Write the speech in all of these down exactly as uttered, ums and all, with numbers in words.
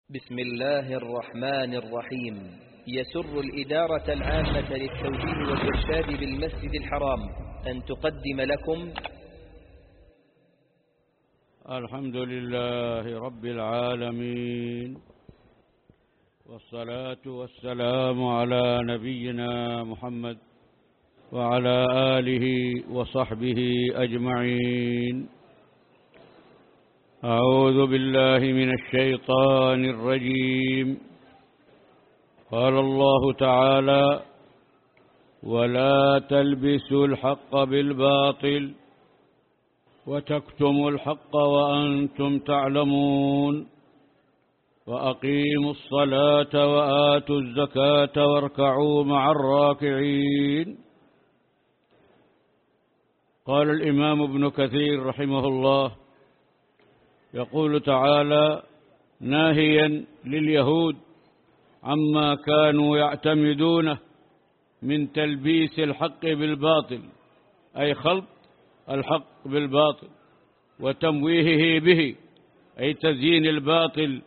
بسم الله الرحمن الرحيم. يسر الإدارة العامة للتوجيه والإرشاد بالمسجد الحرام أن تقدم لكم الحمد لله رب العالمين، والصلاة والسلام على نبينا محمد وعلى آله وصحبه أجمعين. أعوذ بالله من الشيطان الرجيم. قال الله تعالى: ولا تلبسوا الحق بالباطل وتكتموا الحق وأنتم تعلمون وأقيموا الصلاة وآتوا الزكاة واركعوا مع الراكعين. قال الإمام ابن كثير رحمه الله، يقول تعالى ناهيا لليهود عما كانوا يعتمدونه من تلبيس الحق بالباطل، أي خلط الحق بالباطل وتمويهه به، أي تزيين الباطل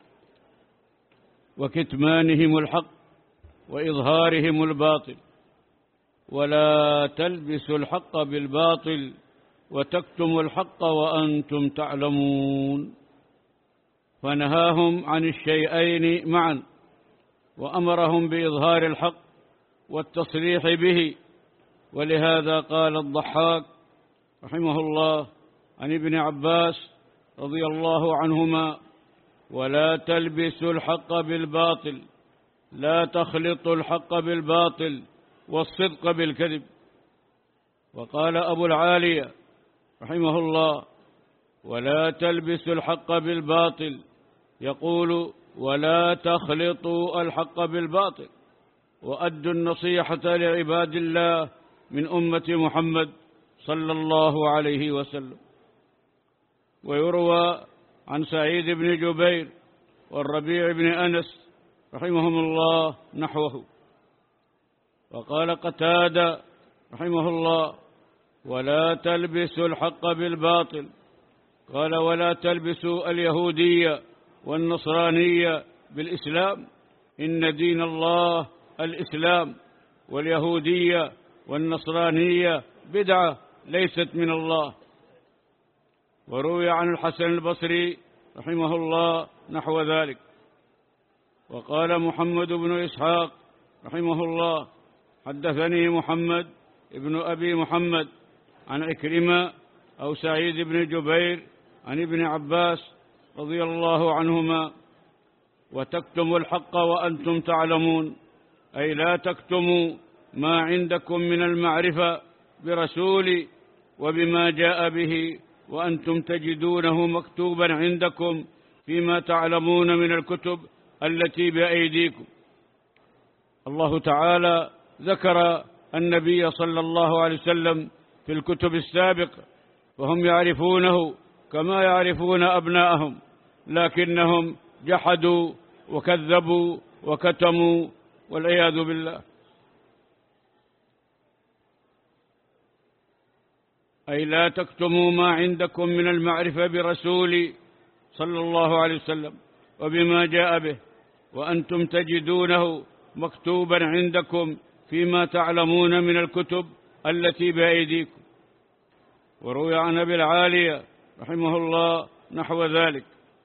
وكتمانهم الحق وإظهارهم الباطل. ولا تلبسوا الحق بالباطل وتكتموا الحق وأنتم تعلمون. فنهاهم عن الشيئين معا، وأمرهم بإظهار الحق والتصريح به. ولهذا قال الضحاك رحمه الله عن ابن عباس رضي الله عنهما: ولا تلبسوا الحق بالباطل، لا تخلطوا الحق بالباطل والصدق بالكذب. وقال أبو العالية رحمه الله: ولا تلبسوا الحق بالباطل، يقول: ولا تخلطوا الحق بالباطل، وأدوا النصيحة لعباد الله من أمة محمد صلى الله عليه وسلم. ويروى عن سعيد بن جبير والربيع بن أنس رحمهم الله نحوه. وقال قتادة رحمه الله: ولا تلبسوا الحق بالباطل. قال: ولا تلبسوا اليهودية والنصرانية بالإسلام، إن دين الله الإسلام، واليهودية والنصرانية بدعة ليست من الله. وروي عن الحسن البصري رحمه الله نحو ذلك. وقال محمد بن إسحاق رحمه الله: حدثني محمد ابن أبي محمد عن عكرمة أو سعيد بن جبير عن ابن عباس رضي الله عنهما: وتكتموا الحق وأنتم تعلمون، أي لا تكتموا ما عندكم من المعرفة برسولي وبما جاء به، وأنتم تجدونه مكتوبا عندكم فيما تعلمون من الكتب التي بأيديكم. الله تعالى ذكر النبي صلى الله عليه وسلم في الكتب السابقة، وهم يعرفونه كما يعرفون أبناءهم، لكنهم جحدوا وكذبوا وكتموا والعياذ بالله. أي لا تكتموا ما عندكم من المعرفة برسولي صلى الله عليه وسلم وبما جاء به، وأنتم تجدونه مكتوبا عندكم فيما تعلمون من الكتب التي بأيديكم. وروي عن أبي العالية رحمه الله نحو ذلك.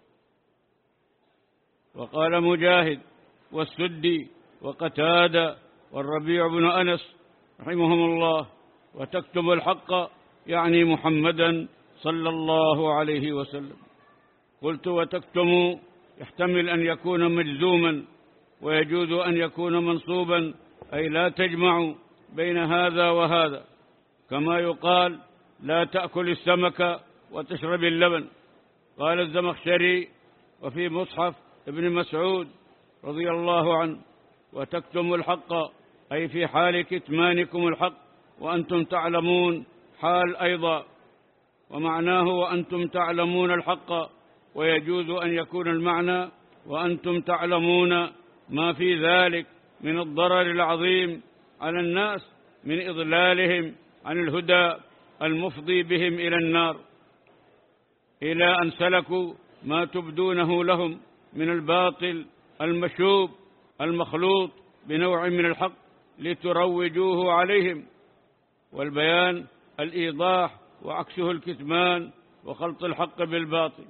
وقال مجاهد والسدي وقتادة والربيع بن أنس رحمهم الله: وتكتم الحق يعني محمدا صلى الله عليه وسلم. قلت: وتكتم يحتمل أن يكون مجزوما، ويجوز أن يكون منصوبا، أي لا تجمع بين هذا وهذا، كما يقال: لا تأكل السمك وتشرب اللبن. قال الزمخشري وفي مصحف ابن مسعود رضي الله عنه: وتكتم الحق، أي في حال كتمانكم الحق وأنتم تعلمون حال أيضا. ومعناه وأنتم تعلمون الحق، ويجوز أن يكون المعنى وأنتم تعلمون ما في ذلك من الضرر العظيم على الناس من إضلالهم عن الهدى المفضي بهم إلى النار، إلى أن سلكوا ما تبدونه لهم من الباطل المشوب المخلوط بنوع من الحق لتروجوه عليهم. والبيان الإيضاح وعكسه الكتمان وخلط الحق بالباطل.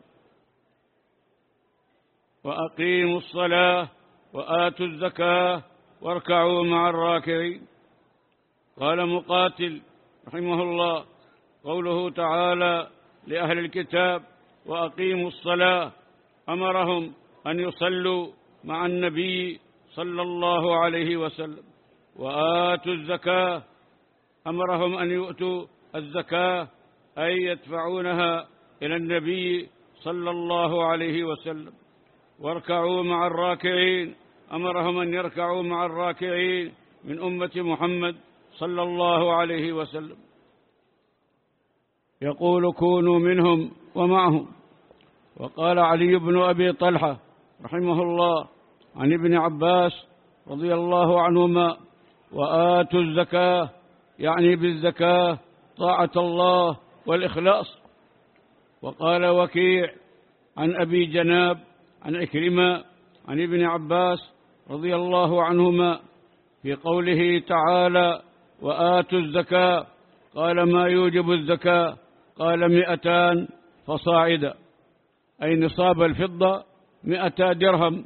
وأقيموا الصلاة وآتوا الزكاة واركعوا مع الراكعين. قال مقاتل رحمه الله: قوله تعالى لأهل الكتاب وأقيموا الصلاة أمرهم أن يصلوا مع النبي صلى الله عليه وسلم، وآتوا الزكاة أمرهم أن يؤتوا الزكاة أي يدفعونها إلى النبي صلى الله عليه وسلم، واركعوا مع الراكعين أمرهم أن يركعوا مع الراكعين من أمة محمد صلى الله عليه وسلم. يقول: كونوا منهم ومعهم. وقال علي بن أبي طلحة رحمه الله عن ابن عباس رضي الله عنهما: وآتوا الزكاة، يعني بالزكاة طاعة الله والإخلاص. وقال وكيع عن أبي جناب عن عكرمة عن ابن عباس رضي الله عنهما في قوله تعالى: وآتوا الزكاة، قال: ما يوجب الزكاة؟ قال: مئتان فصاعدا، أي نصاب الفضة مئتا درهم،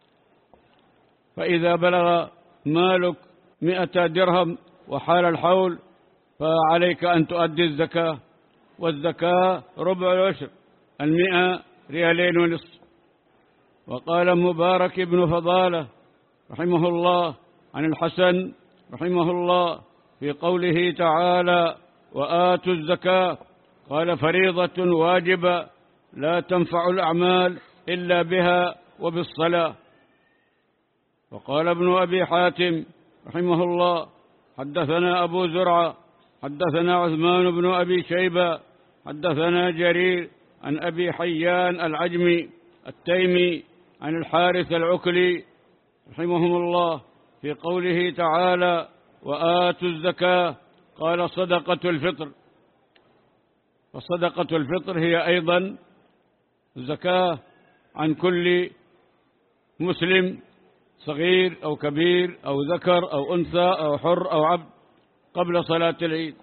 فإذا بلغ مالك مئتا درهم وحال الحول فعليك أن تؤدي الزكاة. والزكاة ربع العشر، المئة ريالين ونصف. وقال مبارك بن فضالة رحمه الله عن الحسن رحمه الله في قوله تعالى: وآتوا الزكاة، قال: فريضة واجبة لا تنفع الأعمال إلا بها وبالصلاة. وقال ابن أبي حاتم رحمه الله: حدثنا أبو زرعة حدثنا عثمان بن أبي شيبة حدثنا جرير عن أبي حيان العجمي التيمي عن الحارث العكلي رحمهم الله في قوله تعالى: وآتوا الزكاة، قال: صدقة الفطر. فصدقة الفطر هي أيضا الزكاة عن كل مسلم صغير أو كبير أو ذكر أو أنثى أو حر أو عبد قبل صلاة العيد.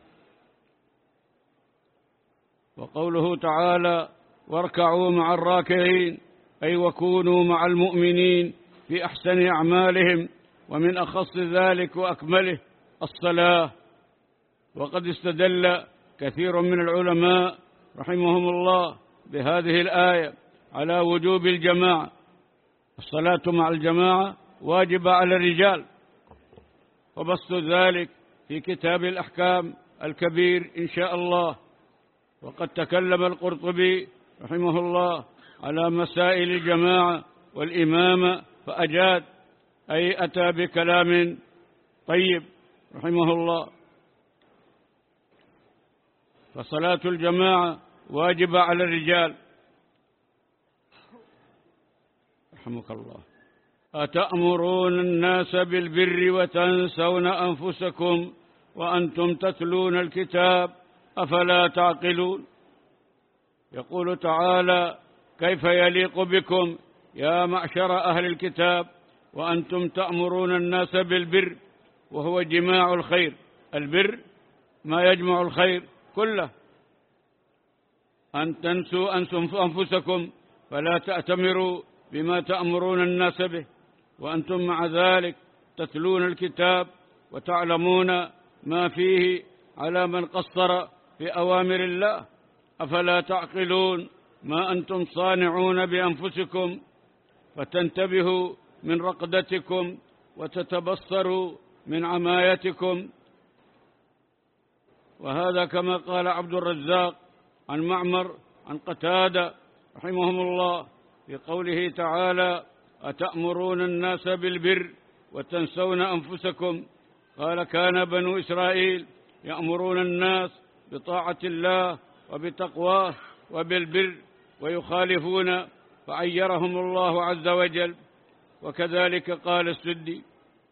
وقوله تعالى: واركعوا مع الراكعين، أي وكونوا مع المؤمنين في أحسن أعمالهم، ومن أخص ذلك وأكمله الصلاة. وقد استدل كثير من العلماء رحمهم الله بهذه الآية على وجوب الجماعة. الصلاة مع الجماعة واجبة على الرجال، وبسط ذلك في كتاب الأحكام الكبير إن شاء الله. وقد تكلم القرطبي رحمه الله على مسائل الجماعة والإمامة فأجاد، أي أتى بكلام طيب رحمه الله. فصلاة الجماعة واجبة على الرجال. رحمك الله. أتأمرون الناس بالبر وتنسون أنفسكم وأنتم تتلون الكتاب أفلا تعقلون. يقول تعالى: كيف يليق بكم يا معشر أهل الكتاب وأنتم تأمرون الناس بالبر، وهو جماع الخير. البر ما يجمع الخير كله. أن تنسوا أنفسكم فلا تأتمروا بما تأمرون الناس به، وأنتم مع ذلك تتلون الكتاب وتعلمون ما فيه على من قصر في أوامر الله. أفلا تعقلون ما أنتم صانعون بأنفسكم، فتنتبهوا من رقدتكم وتتبصروا من عمايتكم. وهذا كما قال عبد الرزاق عن معمر عن قتادة رحمهم الله في قوله تعالى: أتأمرون الناس بالبر وتنسون أنفسكم. قال: كان بنو إسرائيل يأمرون الناس بطاعة الله وبتقواه وبالبر، ويخالفون فعيرهم الله عز وجل. وكذلك قال السدي.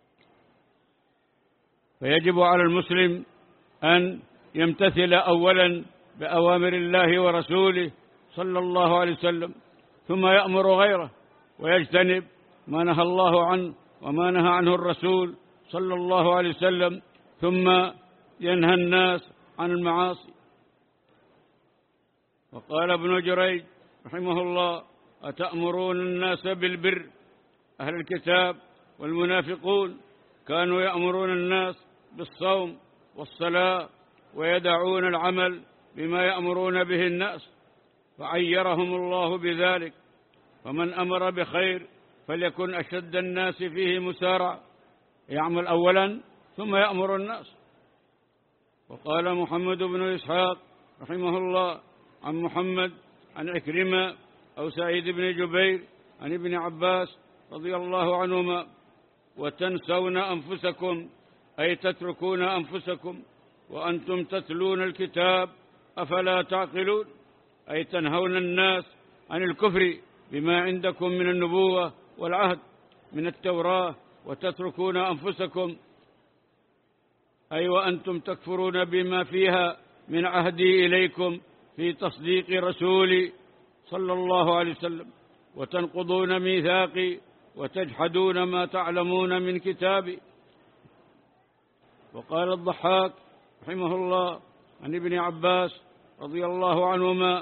فيجب على المسلم أن يمتثل أولا بأوامر الله ورسوله صلى الله عليه وسلم، ثم يأمر غيره ويجتنب ما نهى الله عنه وما نهى عنه الرسول صلى الله عليه وسلم، ثم ينهى الناس عن المعاصي. وقال ابن جريج رحمه الله: أتأمرون الناس بالبر؟ أهل الكتاب والمنافقون كانوا يأمرون الناس بالصوم والصلاة ويدعون العمل بما يأمرون به الناس، فعيرهم الله بذلك. فمن أمر بخير فليكن أشد الناس فيه مسارعة، يعمل أولا ثم يأمر الناس. وقال محمد بن إسحاق رحمه الله عن محمد عن عكرمة أو سعيد بن جبير عن ابن عباس رضي الله عنهما: وتنسون أنفسكم، أي تتركون أنفسكم وأنتم تتلون الكتاب أفلا تعقلون، أي تنهون الناس عن الكفر بما عندكم من النبوة والعهد من التوراة، وتتركون أنفسكم أي وأنتم تكفرون بما فيها من عهدي إليكم في تصديق رسولي صلى الله عليه وسلم، وتنقضون ميثاقي وتجحدون ما تعلمون من كتابي. وقال الضحاك رحمه الله عن ابن عباس رضي الله عنهما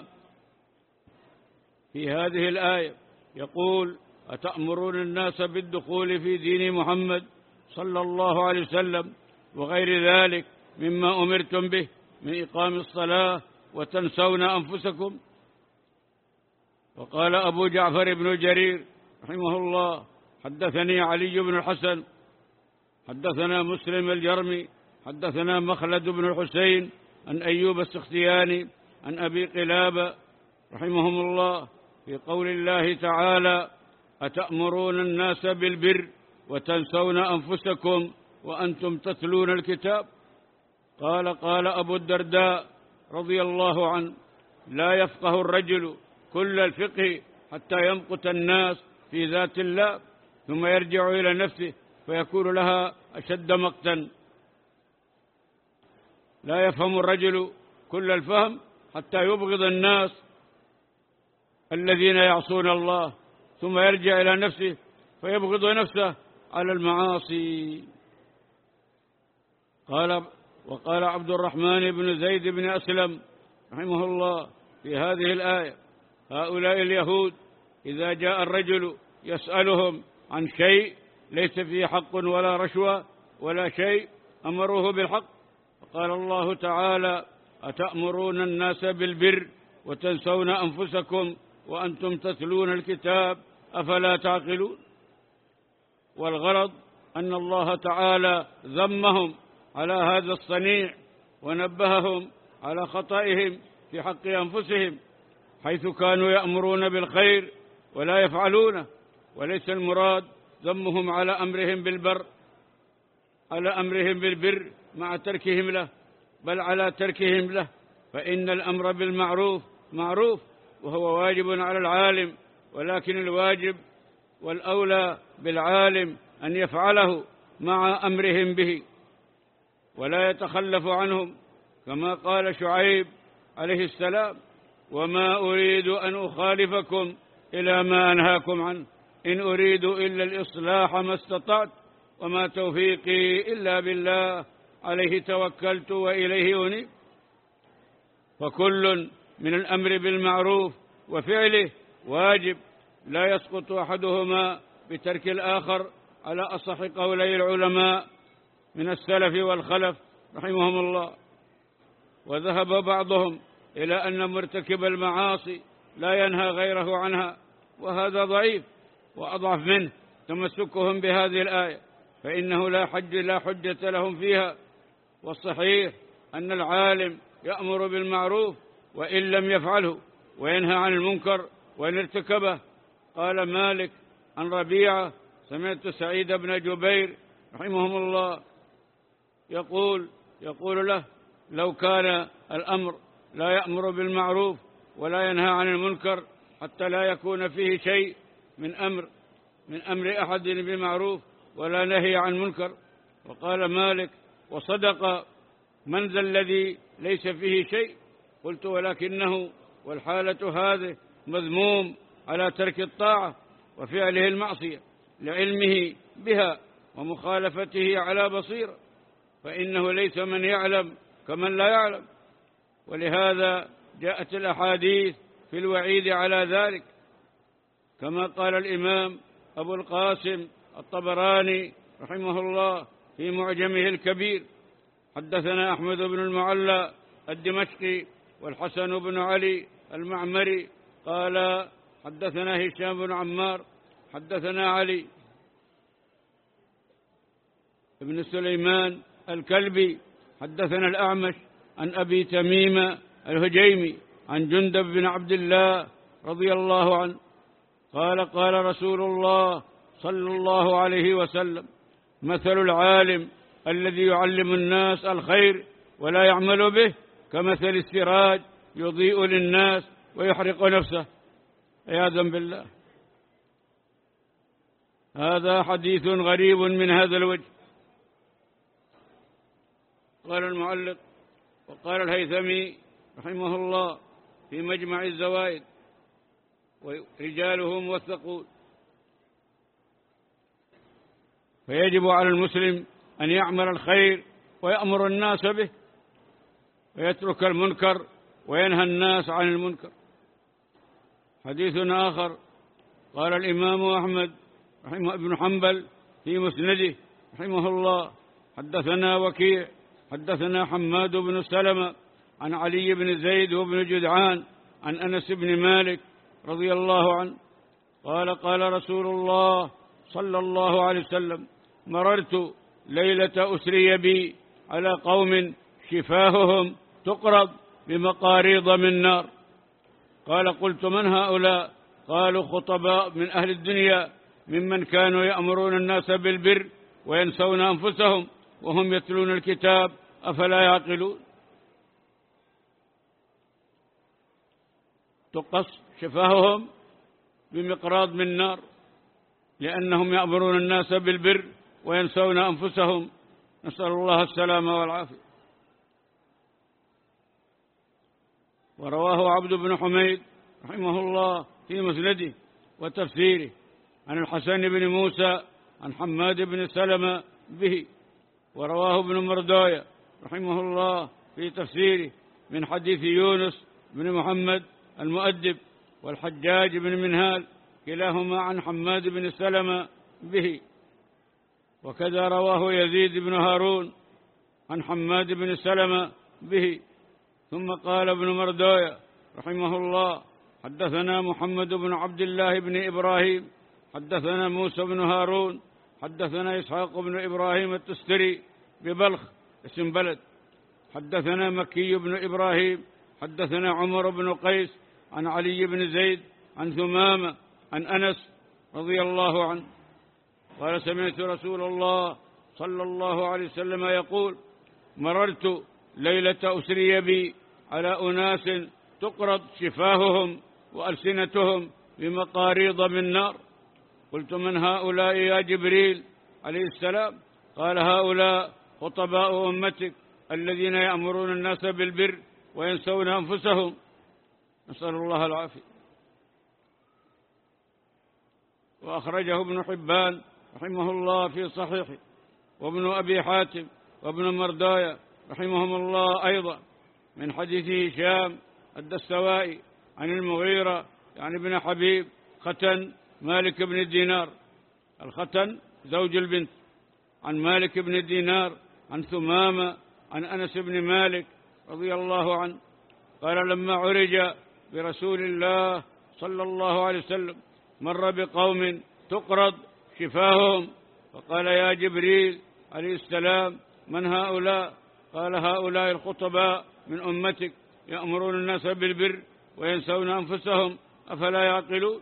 في هذه الآية يقول: أتأمرون الناس بالدخول في دين محمد صلى الله عليه وسلم وغير ذلك مما أمرتم به من إقام الصلاة وتنسون أنفسكم؟ وقال أبو جعفر بن جرير رحمه الله: حدثني علي بن الحسن حدثنا مسلم الجرمي حدثنا مخلد بن الحسين عن أيوب السختياني عن أبي قلابة رحمهم الله في قول الله تعالى: أتأمرون الناس بالبر وتنسون أنفسكم وأنتم تتلون الكتاب. قال قال أبو الدرداء رضي الله عنه: لا يفقه الرجل كل الفقه حتى يمقت الناس في ذات الله ثم يرجع إلى نفسه فيكون لها أشد مقتا. لا يفهم الرجل كل الفهم حتى يبغض الناس الذين يعصون الله ثم يرجع إلى نفسه فيبغض نفسه على المعاصي. قال وقال عبد الرحمن بن زيد بن أسلم رحمه الله في هذه الآية: هؤلاء اليهود إذا جاء الرجل يسألهم عن شيء ليس فيه حق ولا رشوة ولا شيء أمروه بالحق. فقال الله تعالى: أتأمرون الناس بالبر وتنسون أنفسكم وأنتم تتلون الكتاب أفلا تعقلون. والغرض أن الله تعالى ذمهم على هذا الصنيع ونبههم على خطئهم في حق أنفسهم، حيث كانوا يأمرون بالخير ولا يفعلونه. وليس المراد ذمهم على أمرهم بالبر على أمرهم بالبر مع تركهم له، بل على تركهم له، فإن الأمر بالمعروف معروف وهو واجب على العالم، ولكن الواجب والأولى بالعالم أن يفعله مع أمرهم به ولا يتخلف عنهم، كما قال شعيب عليه السلام: وما أريد أن أخالفكم إلى ما أنهاكم عنه إن أريد إلا الإصلاح ما استطعت وما توفيقي إلا بالله عليه توكلت وإليه أنيب. فكل من الأمر بالمعروف وفعله واجب لا يسقط أحدهما بترك الآخر، على أصح قولي العلماء من السلف والخلف رحمهم الله. وذهب بعضهم إلى أن مرتكب المعاصي لا ينهى غيره عنها، وهذا ضعيف، وأضعف منه تمسكهم بهذه الآية، فإنه لا حج لا حجة لهم فيها. والصحيح أن العالم يأمر بالمعروف وإن لم يفعله، وينهى عن المنكر وإن ارتكبه. قال مالك عن ربيعة: سمعت سعيد بن جبير رحمهم الله يقول يقول له: لو كان الأمر لا يأمر بالمعروف ولا ينهى عن المنكر حتى لا يكون فيه شيء من أمر من أمر أحد بمعروف ولا نهي عن منكر. وقال مالك: وصدق، من ذا الذي ليس فيه شيء؟ قلت: ولكنه والحالة هذه مذموم على ترك الطاعة، وفعله المعصية لعلمه بها ومخالفته على بصيرة، فإنه ليس من يعلم كمن لا يعلم. ولهذا جاءت الأحاديث في الوعيد على ذلك، كما قال الإمام أبو القاسم الطبراني رحمه الله في معجمه الكبير: حدثنا أحمد بن المعلى الدمشقي والحسن بن علي المعمري قال حدثنا هشام بن عمار حدثنا علي بن سليمان الكلبي حدثنا الأعمش عن أبي تميم الهجيمي عن جندب بن عبد الله رضي الله عنه قال قال رسول الله صلى الله عليه وسلم: مثل العالم الذي يعلم الناس الخير ولا يعمل به كمثل السراج يضيء للناس ويحرق نفسه، عياذا بالله. هذا حديث غريب من هذا الوجه. قال المعلق: وقال الهيثمي رحمه الله في مجمع الزوائد: ورجاله موثقون. فيجب على المسلم أن يعمل الخير ويأمر الناس به، ويترك المنكر وينهى الناس عن المنكر. حديث آخر: قال الإمام أحمد رحمه ابن حنبل في مسنده رحمه الله: حدثنا وكيع حدثنا حماد بن سلمة عن علي بن زيد وابن جدعان عن أنس بن مالك رضي الله عنه قال قال رسول الله صلى الله عليه وسلم: مررت ليلة أسري بي على قوم شفاههم تقرض بمقاريض من نار. قال: قلت: من هؤلاء؟ قالوا: خطباء من أهل الدنيا ممن كانوا يأمرون الناس بالبر وينسون أنفسهم وهم يتلون الكتاب، أفلا يعقلون؟ تقص شفاههم بمقراض من نار لأنهم يأمرون الناس بالبر وينسون أنفسهم، نسأل الله السلامة والعافية. ورواه عبد بن حميد رحمه الله في مسنده وتفسيره عن الحسن بن موسى عن حماد بن سلمة به. ورواه ابن مرداية رحمه الله في تفسيره من حديث يونس بن محمد المؤدب والحجاج بن منهال كلاهما عن حماد بن سلمة به. وكذا رواه يزيد بن هارون عن حماد بن سلمة به. ثم قال ابن مرداية رحمه الله: حدثنا محمد بن عبد الله بن إبراهيم حدثنا موسى بن هارون حدثنا إسحاق بن إبراهيم التستري ببلخ اسم بلد حدثنا مكي بن إبراهيم حدثنا عمر بن قيس عن علي بن زيد عن ثمامة عن أنس رضي الله عنه قال: سمعت رسول الله صلى الله عليه وسلم يقول: مررت ليلة أسري بي على أناس تقرض شفاههم وألسنتهم بمقاريض من نار. قلت: من هؤلاء يا جبريل عليه السلام؟ قال: هؤلاء خطباء أمتك الذين يأمرون الناس بالبر وينسون أنفسهم، نسأل الله العافية. وأخرجه ابن حبان رحمه الله في صحيحه، وابن أبي حاتم وابن مرداية رحمهم الله أيضا من حديث هشام الدستوائي عن المغيرة يعني ابن حبيب ختن مالك بن الدينار، الختن زوج البنت، عن مالك بن الدينار عن ثمامة عن أنس بن مالك رضي الله عنه قال: لما عرج برسول الله صلى الله عليه وسلم مر بقوم تقرض شفاههم، فقال: يا جبريل عليه السلام: من هؤلاء؟ قال: هؤلاء الخطباء من أمتك يأمرون الناس بالبر وينسون أنفسهم، أفلا يعقلون؟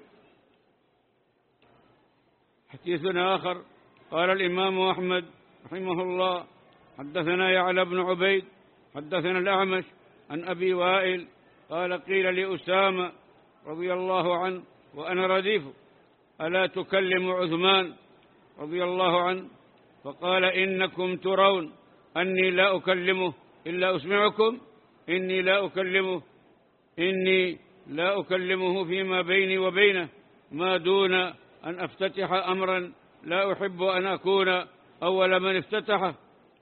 حديث آخر: قال الإمام أحمد رحمه الله: حدثنا يعلى بن عبيد حدثنا الأعمش عن أبي وائل قال: قيل لأسامة رضي الله عنه وأنا رديفه: ألا تكلم عثمان رضي الله عنه؟ فقال: إنكم ترون أني لا أكلمه إلا أسمعكم، إني لا أكلمه إني لا أكلمه فيما بيني وبينه ما دون أن أفتتح أمرا لا أحب أن أكون أول من افتتحه.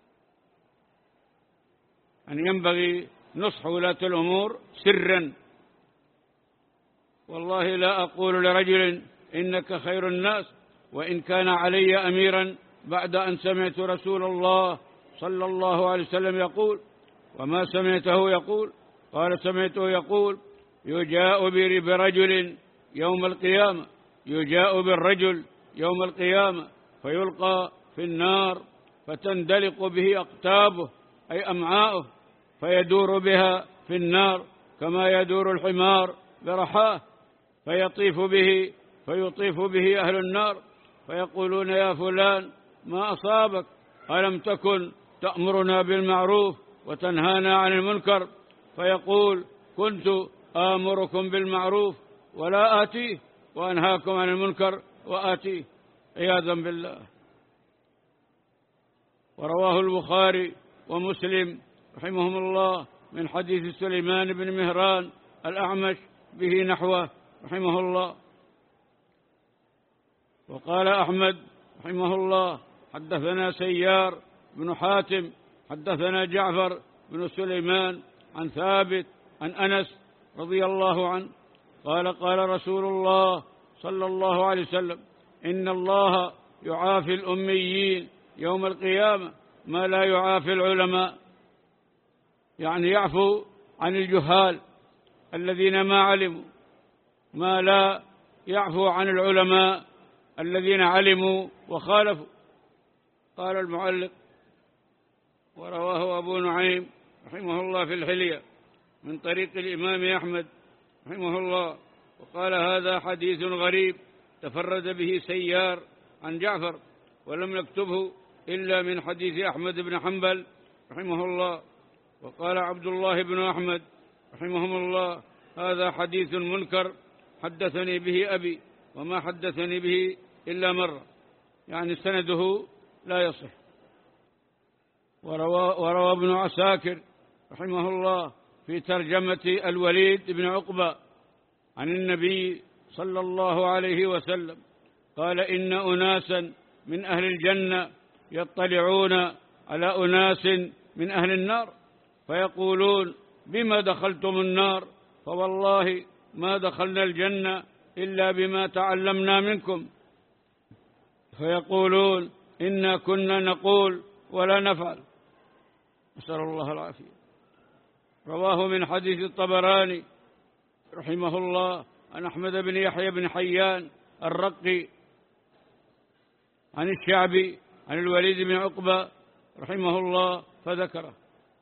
أن ينبغي نصح ولاة الأمور سرا. والله لا أقول لرجل إنك خير الناس وإن كان علي أميرا بعد أن سمعت رسول الله صلى الله عليه وسلم يقول. وما سمعته يقول؟ قال سمعته يقول: يجاء برجل يوم القيامة يجاء بالرجل يوم القيامة فيلقى في النار فتندلق به أقتابه أي أمعاؤه فيدور بها في النار كما يدور الحمار برحاه فيطيف به فيطيف به أهل النار فيقولون: يا فلان ما أصابك؟ ألم تكن تأمرنا بالمعروف وتنهانا عن المنكر؟ فيقول: كنت آمركم بالمعروف ولا آتيه وأنهاكم عن المنكر وآتيه، عياذا بالله. ورواه البخاري ومسلم رحمهم الله من حديث سليمان بن مهران الأعمش به نحوه رحمه الله. وقال أحمد رحمه الله: حدثنا سيار بن حاتم حدثنا جعفر بن سليمان عن ثابت عن أنس رضي الله عنه قال: قال رسول الله صلى الله عليه وسلم: إن الله يعافي الأميين يوم القيامة ما لا يعافي العلماء. يعني يعفو عن الجهال الذين ما علموا ما لا يعفو عن العلماء الذين علموا وخالفوا. قال المعلق: ورواه أبو نعيم رحمه الله في الحلية من طريق الإمام أحمد رحمه الله، وقال: هذا حديث غريب تفرد به سيار عن جعفر ولم يكتبه إلا من حديث أحمد بن حنبل رحمه الله. وقال عبد الله بن أحمد رحمهم الله: هذا حديث منكر حدثني به أبي وما حدثني به إلا مرة، يعني سنده لا يصح. وروى, وروى ابن عساكر رحمه الله في ترجمة الوليد بن عقبة عن النبي صلى الله عليه وسلم قال: إن أناسا من أهل الجنة يطلعون على أناس من أهل النار فيقولون: بما دخلتم النار؟ فوالله ما دخلنا الجنة إلا بما تعلمنا منكم. فيقولون: إنا كنا نقول ولا نفعل. نسأل الله العافية. رواه من حديث الطبراني رحمه الله عن أحمد بن يحيى بن حيان الرقي عن الشعبي عن الوليد بن عقبة رحمه الله فذكره.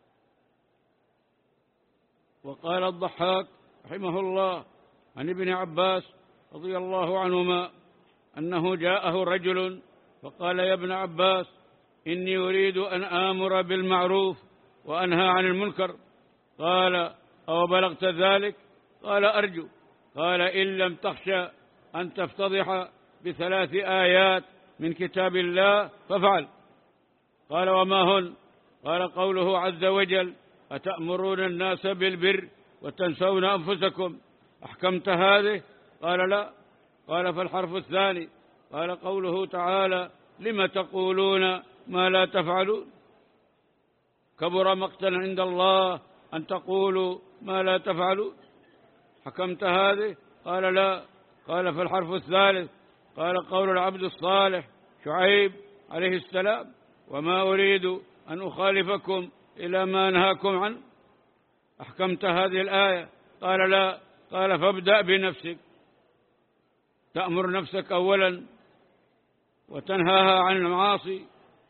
وقال الضحاك رحمه الله عن ابن عباس رضي الله عنهما أنه جاءه رجل فقال: يا ابن عباس، إني أريد أن آمر بالمعروف وأنهى عن المنكر. قال: أو بلغت ذلك؟ قال: أرجو. قال: إن لم تخشى أن تفتضح بثلاث آيات من كتاب الله فافعل. قال: وما هن؟ قال: قوله عز وجل: أتأمرون الناس بالبر وتنسون أنفسكم، أحكمت هذه؟ قال: لا. قال: فالحرف الثاني؟ قال: قوله تعالى: لم تقولون ما لا تفعلون، كبر مقتا عند الله أن تقولوا ما لا تفعلون، حكمت هذه؟ قال: لا. قال: فالحرف الثالث؟ قال: قول العبد الصالح شعيب عليه السلام: وما أريد أن أخالفكم إلى ما أنهاكم عنه، أحكمت هذه الآية؟ قال: لا. قال: فابدأ بنفسك، تأمر نفسك أولا وتنهاها عن المعاصي.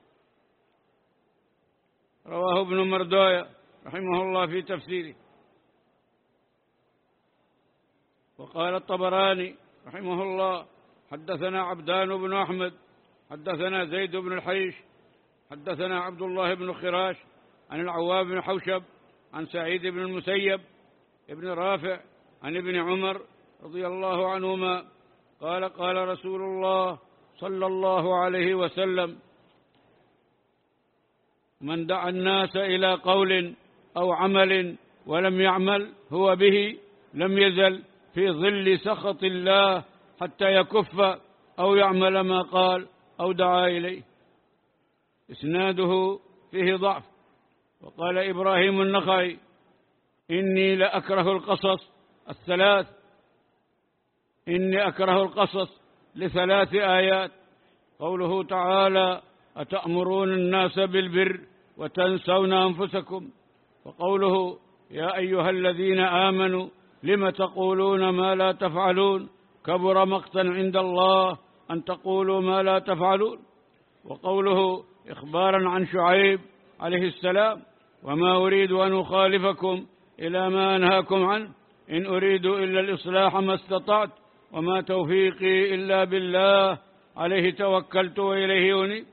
رواه ابن مردوية رحمه الله في تفسيره. وقال الطبراني رحمه الله: حدثنا عبدان بن أحمد حدثنا زيد بن الحيش حدثنا عبد الله بن خراش عن العوام بن حوشب عن سعيد بن المسيب ابن رافع عن ابن عمر رضي الله عنهما قال: قال رسول الله صلى الله عليه وسلم: من دعا الناس إلى قول أو عمل ولم يعمل هو به لم يزل في ظل سخط الله حتى يكف أو يعمل ما قال أو دعا إليه. إسناده فيه ضعف. وقال إبراهيم النخعي: إني لأكره القصص الثلاث إني أكره القصص لثلاث آيات: قوله تعالى: أتأمرون الناس بالبر وتنسون أنفسكم، وقوله: يا أيها الذين آمنوا لم تقولون ما لا تفعلون، كبر مقتا عند الله أن تقولوا ما لا تفعلون، وقوله إخبارا عن شعيب عليه السلام: وما أريد أن أخالفكم إلى ما أنهاكم عنه، إن أريد إلا الإصلاح ما استطعت، وما توفيقي إلا بالله، عليه توكلت وإليه أنيب.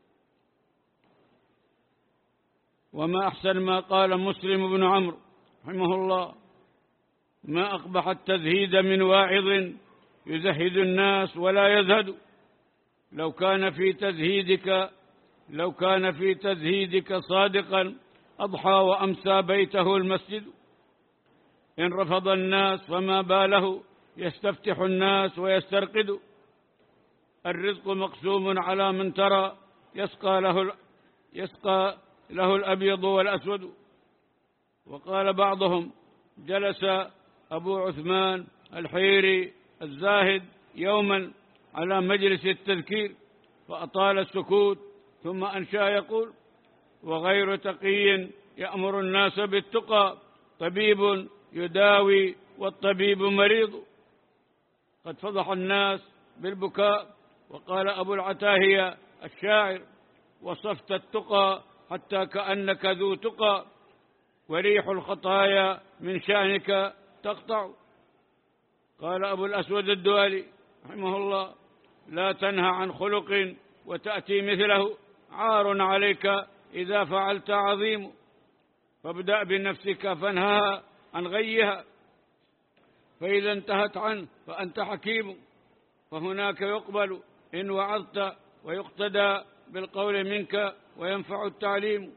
وما أحسن ما قال مسلم بن عمرو رحمه الله: ما أقبح التزهيد من واعظ يزهد الناس ولا يزهد. لو كان في تزهيدك لو كان في تزهيدك صادقا أضحى وأمسى بيته المسجد. إن رفض الناس فما باله يستفتح الناس ويسترقد. الرزق مقسوم على من ترى يسقى له يسقى له الأبيض والأسود. وقال بعضهم: جلس أبو عثمان الحيري الزاهد يوما على مجلس التذكير فأطال السكوت، ثم أنشأ يقول: وغير تقي يأمر الناس بالتقى، طبيب يداوي والطبيب مريض. قد فضح الناس بالبكاء. وقال أبو العتاهية الشاعر: وصفت التقى حتى كأنك ذو تقى، وريح الخطايا من شأنك تقطع. قال أبو الأسود الدؤلي رحمه الله: لا تنهى عن خلق وتأتي مثله، عار عليك إذا فعلت عظيم، فابدأ بنفسك فانهها عن غيها، فإذا انتهت عنه فأنت حكيم، فهناك يقبل إن وعظت ويقتدى بالقول منك وينفع التعليم.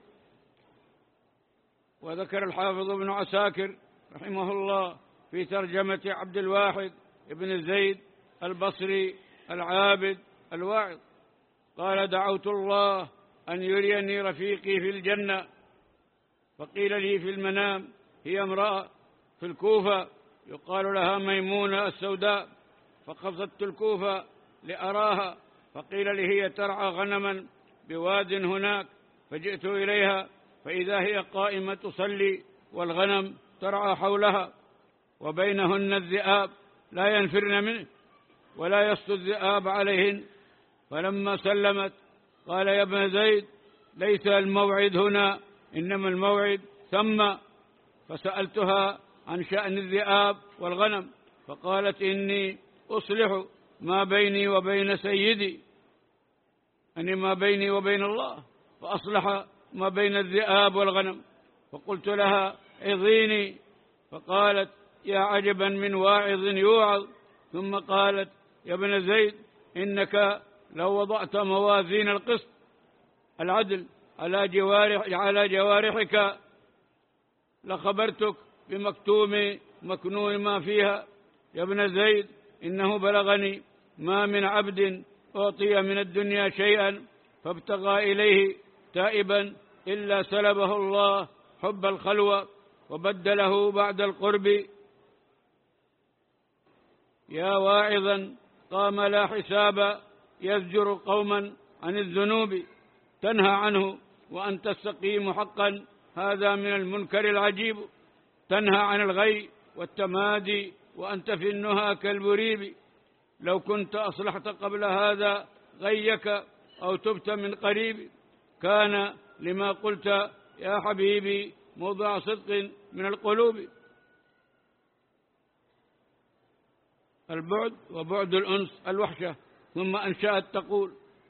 وذكر الحافظ ابن عساكر رحمه الله في ترجمة عبد الواحد ابن زيد البصري العابد الواعظ قال: دعوت الله أن يريني رفيقي في الجنة، فقيل لي في المنام: هي امرأة في الكوفة يقال لها ميمونة السوداء، فقصدت الكوفة لأراها، فقيل لي: هي ترعى غنما بواد هناك، فجئت إليها فإذا هي قائمة تصلي والغنم ترعى حولها، وبينهن الذئاب لا ينفرن منه ولا يسط الذئاب عليهن. فلما سلمت قال: يا ابن زيد، ليس الموعد هنا، إنما الموعد ثم. فسألتها عن شأن الذئاب والغنم، فقالت: إني أصلح ما بيني وبين سيدي، أني ما بيني وبين الله، فأصلح ما بين الذئاب والغنم. فقلت لها: عظيني. فقالت: يا عجبا من واعظ يوعظ. ثم قالت: يا ابن زيد، إنك لو وضعت موازين القسط العدل على جوارح على جوارحك لخبرتك بمكتوم مكنون ما فيها. يا ابن زيد، إنه بلغني ما من عبد أعطي من الدنيا شيئا فابتغى إليه تائبا إلا سلبه الله حب الخلوة وبدله بعد القرب. يا واعظا قام لا حساب يزجر قوما عن الذنوب، تنهى عنه وأنت السقيم حقا، هذا من المنكر العجيب. تنهى عن الغي والتمادي وأنت في النهى كالبريب. لو كنت أصلحت قبل هذا غيك أو تبت من قريب، كان لما قلت يا حبيبي موضع صدق من القلوب. البعد وبعد الأنس الوحشة. ثم أنشأت تقول: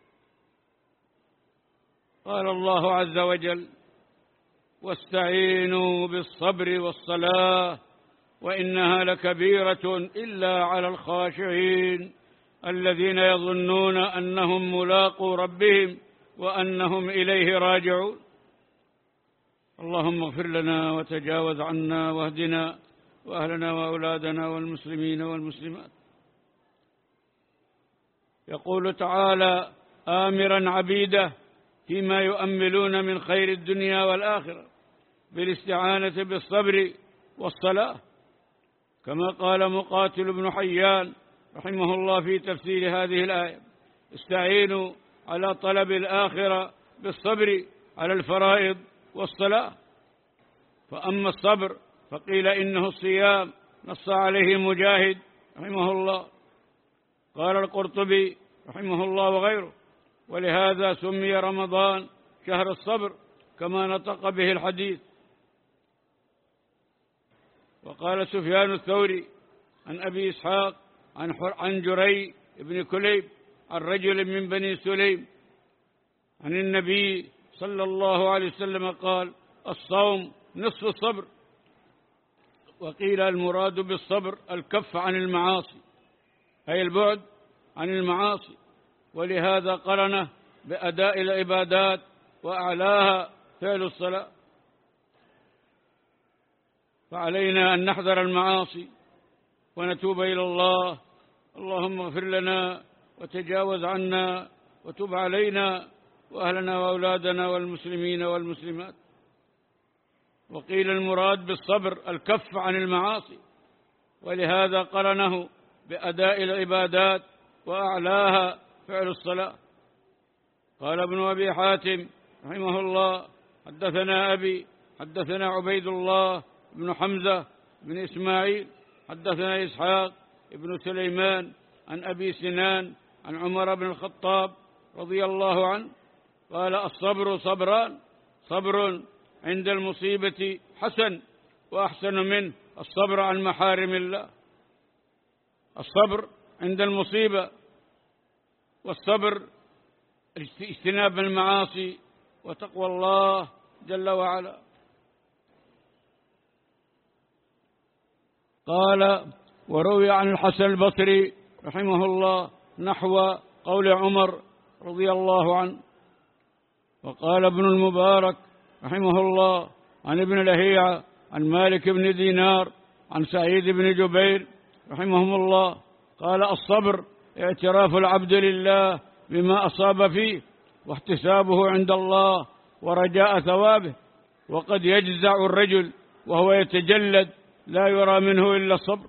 قال الله عز وجل: واستعينوا بالصبر والصلاة وإنها لكبيرة إلا على الخاشعين الذين يظنون أنهم ملاقو ربهم وأنهم إليه راجعون. اللهم اغفر لنا وتجاوز عنا واهدنا وأهلنا وأولادنا والمسلمين والمسلمات. يقول تعالى آمرا عبيده فيما يؤملون من خير الدنيا والآخرة بالاستعانة بالصبر والصلاة، كما قال مقاتل بن حيان رحمه الله في تفسير هذه الآية: استعينوا على طلب الآخرة بالصبر على الفرائض والصلاة. فأما الصبر فقيل إنه الصيام، نص عليه مجاهد رحمه الله. قال القرطبي رحمه الله وغيره: ولهذا سمي رمضان شهر الصبر كما نطق به الحديث. وقال سفيان الثوري عن أبي إسحاق عن جري بن كليب عن رجل من بني سليم عن النبي صلى الله عليه وسلم قال: الصوم نصف الصبر. وقيل المراد بالصبر الكف عن المعاصي، أي البعد عن المعاصي، ولهذا قرنه بأداء العبادات وأعلاها فعل الصلاة. فعلينا أن نحذر المعاصي ونتوب إلى الله. اللهم اغفر لنا وتجاوز عنا وتب علينا وأهلنا وأولادنا والمسلمين والمسلمات. وقيل المراد بالصبر الكف عن المعاصي، ولهذا قرنه بأداء العبادات وأعلاها فعل الصلاة. قال ابن أبي حاتم رحمه الله: حدثنا أبي حدثنا عبيد الله بن حمزة بن إسماعيل حدثنا إسحاق بن سليمان عن أبي سنان عن عمر بن الخطاب رضي الله عنه قال: الصبر صبران، صبر عند المصيبة حسن، وأحسن منه الصبر عن محارم الله. الصبر عند المصيبة، والصبر اجتناب المعاصي وتقوى الله جل وعلا. قال: وروي عن الحسن البصري رحمه الله نحو قول عمر رضي الله عنه. وقال ابن المبارك رحمه الله عن ابن لهيعة عن مالك بن دينار عن سعيد بن جبير رحمهم الله قال: الصبر اعتراف العبد لله بما أصاب فيه واحتسابه عند الله ورجاء ثوابه. وقد يجزع الرجل وهو يتجلد لا يرى منه إلا الصبر.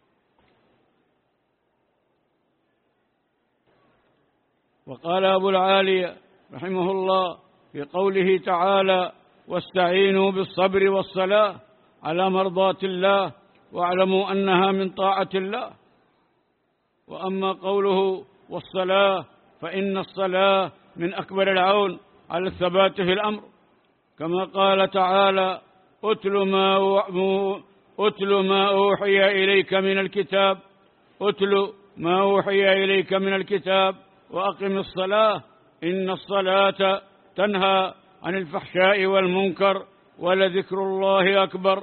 وقال أبو العالية رحمه الله في قوله تعالى: واستعينوا بالصبر والصلاة على مرضاة الله واعلموا أنها من طاعة الله. وأما قوله والصلاة فإن الصلاة من أكبر العون على الثبات في الأمر، كما قال تعالى: أتل ما أتل ما أوحي إليك من الكتاب أتل ما أوحي إليك من الكتاب وأقم الصلاة إن الصلاة تنهى عن الفحشاء والمنكر ولذكر الله أكبر.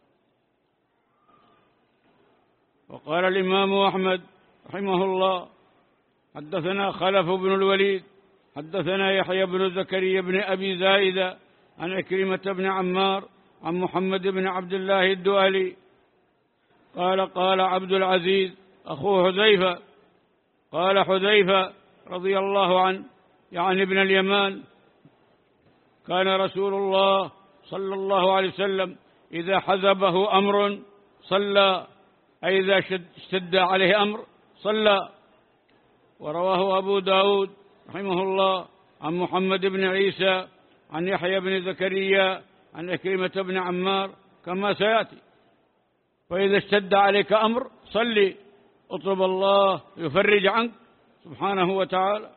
وقال الإمام أحمد رحمه الله: حدثنا خلف بن الوليد حدثنا يحيى بن زكريا بن أبي زائدة عن عكرمة بن عمار عن محمد بن عبد الله الدؤلي قال: قال عبد العزيز أخو حذيفة قال حذيفة رضي الله عنه يعني ابن اليمان: كان رسول الله صلى الله عليه وسلم إذا حزبه أمر صلى، أي إذا اشتد عليه أمر صلى. ورواه أبو داود رحمه الله عن محمد بن عيسى عن يحيى بن زكريا عن عكرمة بن عمار كما سيأتي. فإذا اشتد عليك أمر صلي، اطلب الله يفرج عنك سبحانه وتعالى.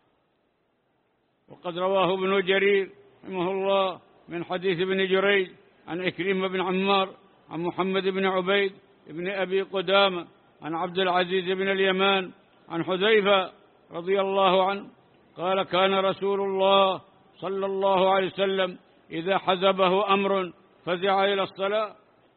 وقد رواه ابن جرير رحمه الله من حديث ابن جريج عن عكرمة بن عمار عن محمد بن عبيد بن أبي قدامة عن عبد العزيز بن اليمان عن حذيفة رضي الله عنه قال: كان رسول الله صلى الله عليه وسلم إذا حزبه أمر فزع إلى الصلاة.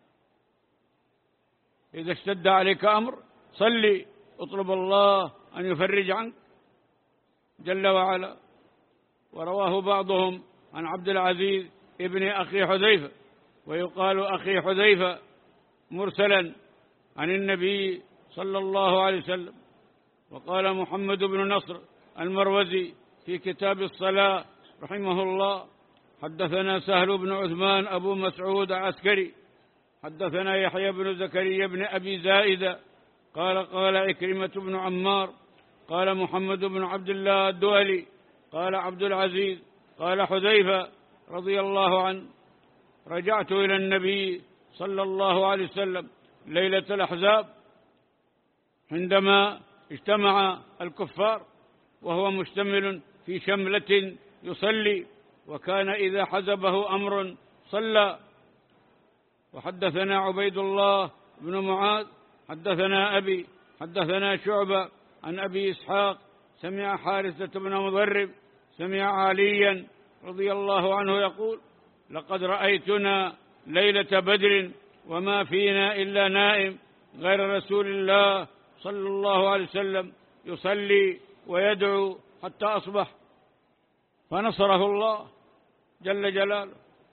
إذا اشتد عليك أمر صلي، اطلب الله أن يفرج عنك جل وعلا. ورواه بعضهم عن عبد العزيز ابن أخي حذيفة، ويقال أخي حذيفة مرسلا عن النبي صلى الله عليه وسلم. وقال محمد بن نصر المروزي في كتاب الصلاة رحمه الله: حدثنا سهل بن عثمان أبو مسعود عسكري حدثنا يحيى بن زكريا بن أبي زائدة قال قال عكرمة بن عمار قال محمد بن عبد الله الدولي قال عبد العزيز قال حذيفة رضي الله عنه: رجعت إلى النبي صلى الله عليه وسلم ليلة الأحزاب عندما اجتمع الكفار وهو مشتمل في شملة يصلي، وكان إذا حزبه أمر صلى. وحدثنا عبيد الله بن معاذ حدثنا أبي حدثنا شعبة عن أبي إسحاق سمع حارثة بن مضرب سمع عليا رضي الله عنه يقول: لقد رأيتنا ليلة بدر وما فينا إلا نائم غير رسول الله صلى الله عليه وسلم يصلي ويدعو حتى أصبح، فنصره الله جل جلاله.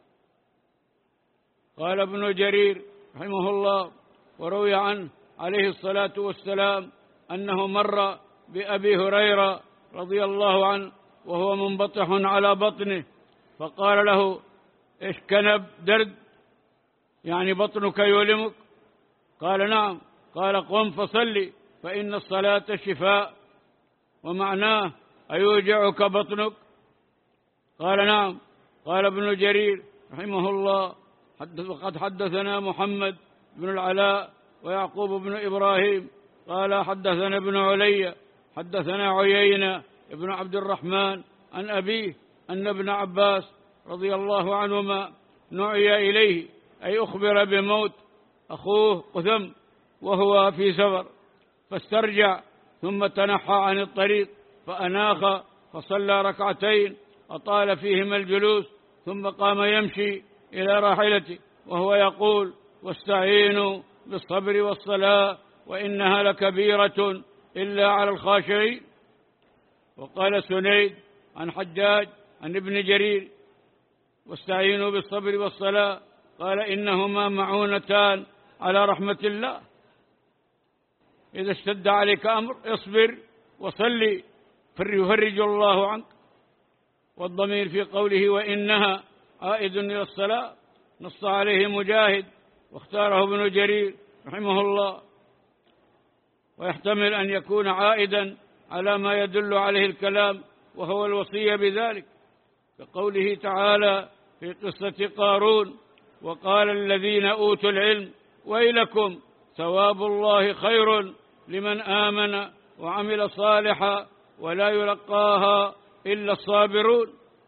قال ابن جرير رحمه الله: وروي عنه عليه الصلاة والسلام أنه مر بأبي هريرة رضي الله عنه وهو منبطح على بطنه، فقال له: إيش كنب درد، يعني بطنك يؤلمك؟ قال: نعم. قال: قم فصلي فإن الصلاة شفاء. ومعناه: أيوجعك بطنك؟ قال: نعم. قال ابن جرير رحمه الله: وقد حدثنا محمد بن العلاء ويعقوب بن إبراهيم قال حدثنا ابن علي حدثنا عيينة ابن عبد الرحمن عن أبيه أن ابن عباس رضي الله عنهما نعي إليه، أي أخبر بموت أخوه قثم وهو في سفر، فاسترجع ثم تنحى عن الطريق فأناخ فصلى ركعتين أطال فيهما الجلوس، ثم قام يمشي إلى راحلته وهو يقول: واستعينوا بالصبر والصلاة وإنها لكبيرة إلا على الخاشعين. وقال سنيد عن حجاج عن ابن جرير: واستعينوا بالصبر والصلاة، قال: إنهما معونتان على رحمة الله، إذا اشتد عليك أمر اصبر وصلي فيفرج الله عنك. والضمير في قوله وإنها عائد إلى الصلاة نص عليه مجاهد واختاره ابن جرير رحمه الله، ويحتمل أن يكون عائدا على ما يدل عليه الكلام وهو الوصية بذلك، كقوله تعالى في قصة قارون: وقال الذين أوتوا العلم ويلكم ثواب الله خير لمن آمن وعمل صالحا ولا يلقاها إلا الصابرون.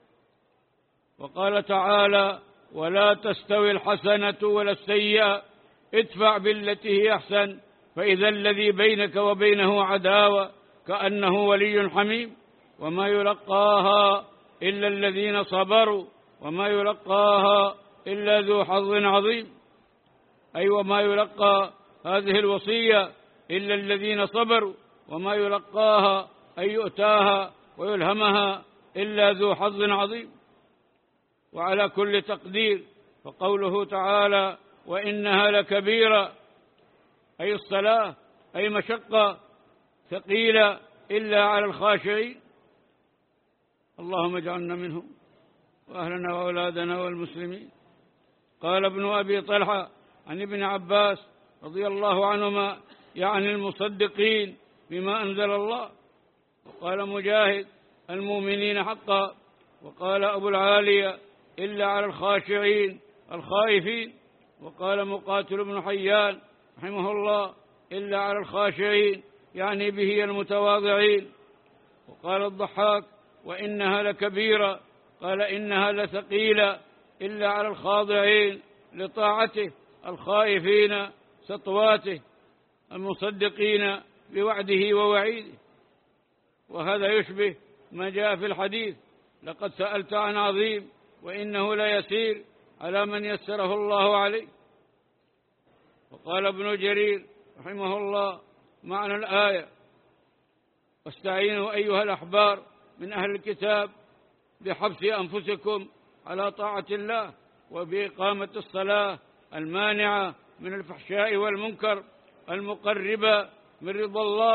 وقال تعالى: ولا تستوي الحسنة ولا السيئة ادفع بالتي هي أحسن فإذا الذي بينك وبينه عداوة كأنه ولي حميم وما يلقاها إلا الذين صبروا وما يلقاها إلا ذو حظ عظيم، أي وما يلقى هذه الوصية إلا الذين صبروا وما يلقاها أي يؤتاها ويلهمها إلا ذو حظ عظيم. وعلى كل تقدير فقوله تعالى: وإنها لكبيرة، أي الصلاة أي مشقة ثقيلة إلا على الخاشعين. اللهم اجعلنا منهم وأهلنا وأولادنا والمسلمين. قال ابن أبي طلحة عن ابن عباس رضي الله عنهما: يعني المصدقين بما أنزل الله. وقال مجاهد: المؤمنين حقا. وقال أبو العالية: إلا على الخاشعين الخائفين. وقال مقاتل بن حيان رحمه الله: إلا على الخاشعين يعني به المتواضعين. وقال الضحاك: وإنها لكبيرة، قال إنها لثقيلة إلا على الخاضعين لطاعته الخائفين سطواته المصدقين بوعده ووعيده. وهذا يشبه ما جاء في الحديث: لقد سألت عن عظيم وإنه ليسير على من يسره الله عليه. وقال ابن جرير رحمه الله: معنى الآية: واستعينوا أيها الأحبار من أهل الكتاب بحبس أنفسكم على طاعة الله وبإقامة الصلاة المانعة من الفحشاء والمنكر المقربة من رضا الله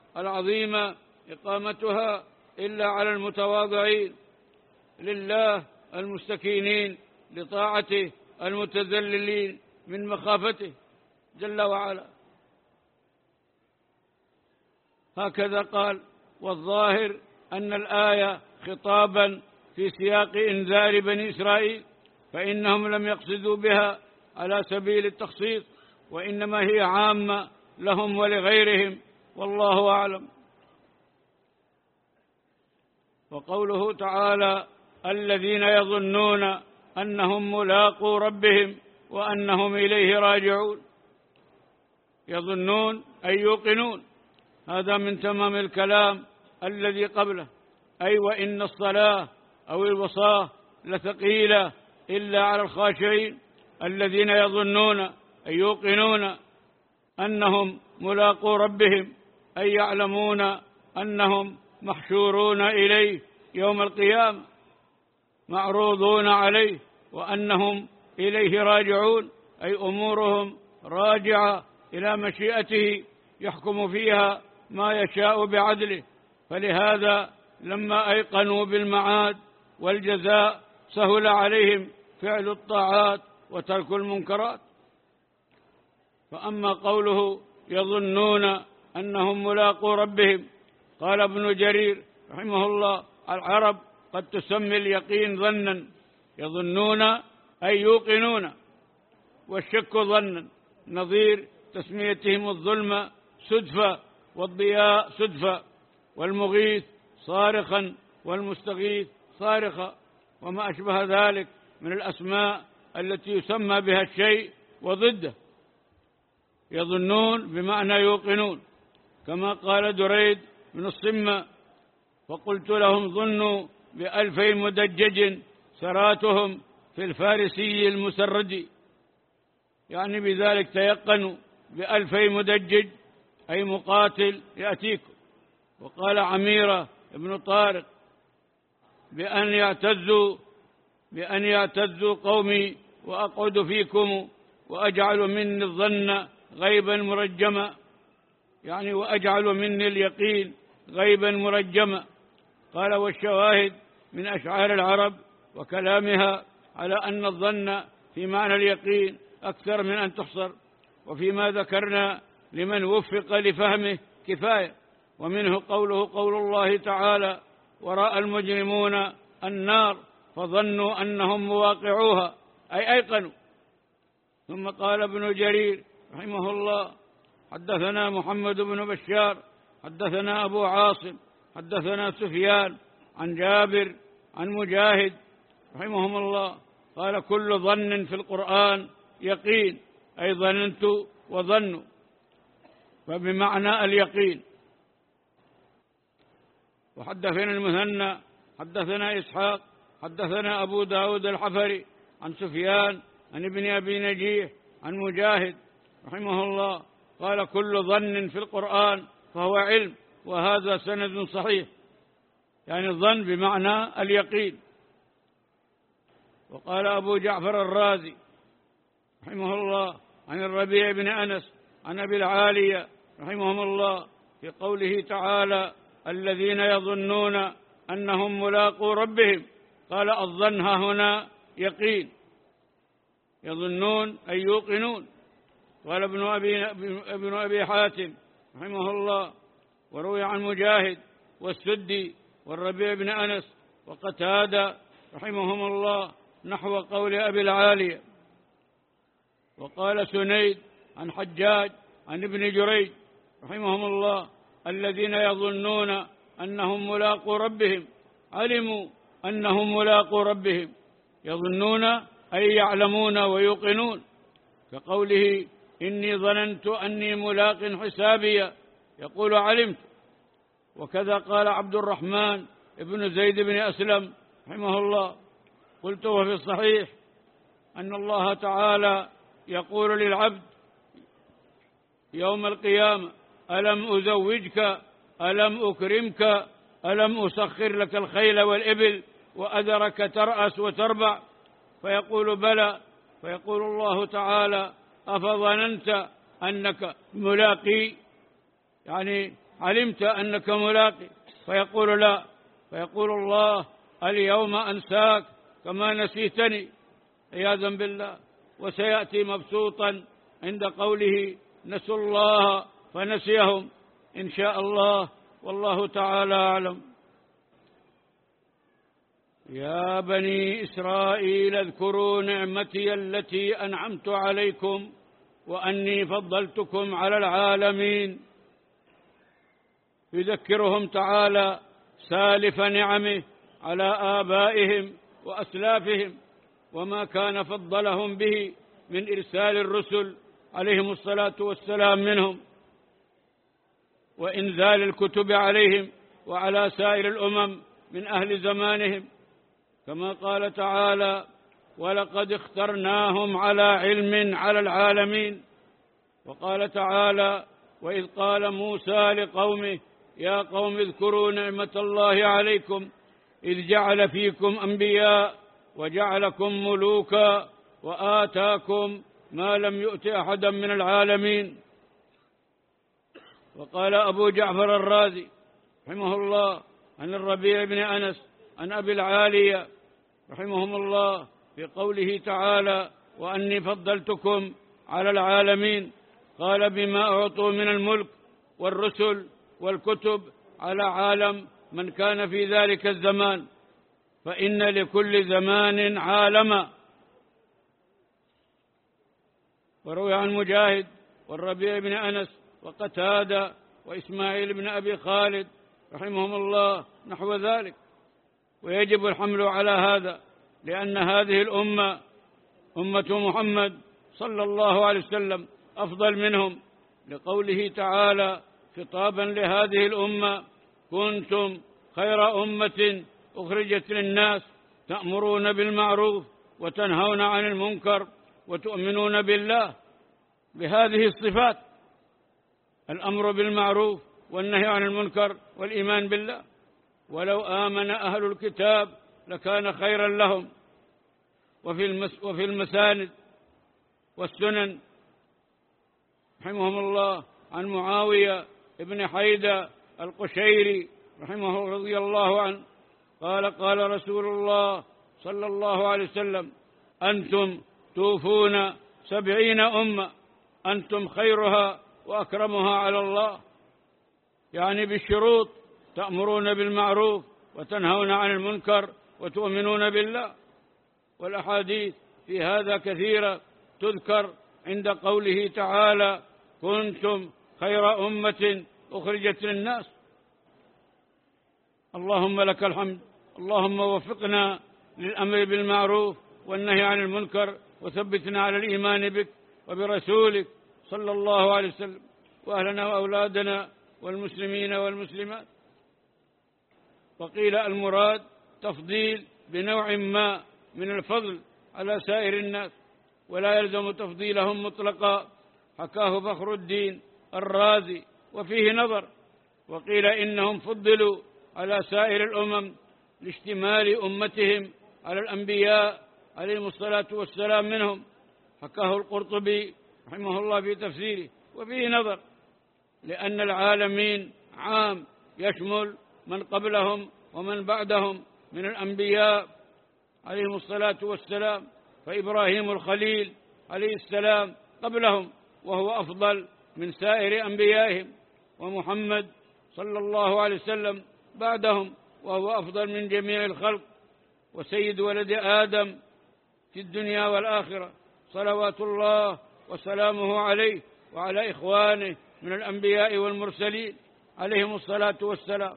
العظيمة إقامتها إلا على المتواضعين لله المستكينين لطاعته المتذللين من مخافته جل وعلا. هكذا قال: والظاهر أن الآية خطابا في سياق إنذار بني إسرائيل، فإنهم لم يقصدوا بها على سبيل التخصيص، وإنما هي عامة لهم ولغيرهم، والله أعلم. وقوله تعالى: الذين يظنون أنهم ملاقو ربهم وأنهم إليه راجعون. يظنون أي يوقنون، هذا من تمام الكلام الذي قبله، أي وإن الصلاة أو الوصاة لثقيلة إلا على الخاشعين الذين يظنون أي يوقنون أنهم ملاقو ربهم، أي يعلمون أنهم محشورون إليه يوم القيامة معروضون عليه، وأنهم إليه راجعون، أي أمورهم راجعة إلى مشيئته يحكم فيها ما يشاء بعدله. فلهذا لما أيقنوا بالمعاد والجزاء سهل عليهم فعل الطاعات وترك المنكرات. فأما قوله يظنون أنهم ملاقو ربهم، قال ابن جرير رحمه الله: العرب قد تسمي اليقين ظنا، يظنون أي يوقنون، والشك ظنا، نظير تسميتهم الظلم سدفة والضياء سدفة، والمغيث صارخا والمستغيث صارخا، وما أشبه ذلك من الأسماء التي يسمى بها الشيء وضده. يظنون بمعنى يوقنون، كما قال دريد بن الصمة: وقلت لهم ظنوا بألفي مدجج سراتهم في الفارسي المسرد، يعني بذلك تيقنوا بألفي مدجج أي مقاتل يأتيكم. وقال عميرة بن طارق: بأن يعتزوا بأن يعتزوا قومي وأقعد فيكم وأجعل مني الظن غيبا مرجما، يعني وأجعل مني اليقين غيبا مرجما. قال: والشواهد من أشعار العرب وكلامها على أن الظن في معنى اليقين أكثر من أن تحصر، وفيما ذكرنا لمن وفق لفهمه كفاية. ومنه قوله قول الله تعالى: ورأى المجرمون النار فظنوا أنهم مواقعوها، أي أيقنوا. ثم قال ابن جرير رحمه الله: حدثنا محمد بن بشار حدثنا أبو عاصم حدثنا سفيان عن جابر عن مجاهد رحمهم الله قال: كل ظن في القرآن يقين، أي ظننت وظنوا، فبمعنى اليقين. وحدثنا المثنى حدثنا إسحاق حدثنا أبو داود الحفري عن سفيان عن ابن أبي نجيح عن مجاهد رحمه الله قال: كل ظن في القرآن فهو علم، وهذا سند صحيح، يعني الظن بمعنى اليقين. وقال أبو جعفر الرازي رحمه الله عن الربيع بن أنس عن أبي العالية رحمهم الله في قوله تعالى: الذين يظنون أنهم ملاقو ربهم، قال: الظن هنا يقين، يظنون أي يوقنون. قال ابن أبي, ابن أبي حاتم رحمه الله: وروي عن مجاهد والسدي والربيع بن أنس وقتادة رحمهم الله نحو قول أبي العالية. وقال سنيد عن حجاج عن ابن جريج رحمهم الله: الذين يظنون أنهم ملاقو ربهم علموا أنهم ملاقو ربهم، يظنون أي يعلمون ويوقنون، كقوله: إني ظننت أني ملاق حسابي، يقول علمت. وكذا قال عبد الرحمن ابن زيد بن أسلم رحمه الله: قلت وفي الصحيح أن الله تعالى يقول للعبد يوم القيامة: ألم أزوجك، ألم أكرمك، ألم أسخر لك الخيل والإبل وأذرك ترأس وتربع؟ فيقول: بلى. فيقول الله تعالى: أفظننت أنك ملاقي، يعني علمت أنك ملاقي؟ فيقول لا، فيقول الله اليوم أنساك كما نسيتني عياذا بالله. وسيأتي مبسوطا عند قوله نسوا الله فنسيهم إن شاء الله، والله تعالى أعلم. يا بني إسرائيل اذكروا نعمتي التي أنعمت عليكم وأني فضلتكم على العالمين. يذكرهم تعالى سالف نعمه على آبائهم وأسلافهم وما كان فضلهم به من إرسال الرسل عليهم الصلاة والسلام منهم، وإنزال الكتب عليهم وعلى سائر الأمم من أهل زمانهم، كما قال تعالى ولقد اخترناهم على علم على العالمين. وقال تعالى وإذ قال موسى لقومه يا قوم اذكروا نعمة الله عليكم إذ جعل فيكم أنبياء وجعلكم ملوكا وآتاكم ما لم يؤت أحدا من العالمين. وقال أبو جعفر الرازي رحمه الله عن الربيع بن أنس عن أبي العالية رحمهم الله في قوله تعالى وأني فضلتكم على العالمين، قال بما أعطوا من الملك والرسل والكتب على عالم من كان في ذلك الزمان، فإن لكل زمان عالما. وروي عن مجاهد والربيع بن أنس وقتادة وإسماعيل بن أبي خالد رحمهم الله نحو ذلك. ويجب الحمل على هذا، لأن هذه الأمة أمة محمد صلى الله عليه وسلم أفضل منهم، لقوله تعالى خطابا لهذه الأمة كنتم خير أمة أخرجت للناس تأمرون بالمعروف وتنهون عن المنكر وتؤمنون بالله. بهذه الصفات: الأمر بالمعروف والنهي عن المنكر والإيمان بالله. ولو آمن أهل الكتاب لكان خيرا لهم. وفي المس وفي المساند والسنن رحمهم الله عن معاوية ابن حيدة القشيري رحمه رضي الله عنه قال قال رسول الله صلى الله عليه وسلم أنتم توفون سبعين أمة أنتم خيرها وأكرمها على الله، يعني بالشروط: تأمرون بالمعروف وتنهون عن المنكر وتؤمنون بالله. والأحاديث في هذا كثيرة تذكر عند قوله تعالى كنتم خير أمة أخرجت للناس. اللهم لك الحمد، اللهم وفقنا للأمر بالمعروف والنهي عن المنكر، وثبتنا على الإيمان بك وبرسولك صلى الله عليه وسلم، وأهلنا وأولادنا والمسلمين والمسلمات. وقيل المراد تفضيل بنوع ما من الفضل على سائر الناس، ولا يلزم تفضيلهم مطلقا، حكاه فخر الدين الرازي وفيه نظر. وقيل إنهم فضلوا على سائر الأمم لاشتمال أمتهم على الأنبياء عليهم الصلاة والسلام منهم، حكاه القرطبي رحمه الله في تفسيره وفيه نظر، لأن العالمين عام يشمل من قبلهم ومن بعدهم من الأنبياء عليهم الصلاة والسلام، فإبراهيم الخليل عليه السلام قبلهم وهو أفضل من سائر أنبيائهم، ومحمد صلى الله عليه وسلم بعدهم وهو أفضل من جميع الخلق، وسيد ولد آدم في الدنيا والآخرة، صلوات الله وسلامه عليه وعلى إخوانه من الأنبياء والمرسلين عليهم الصلاة والسلام.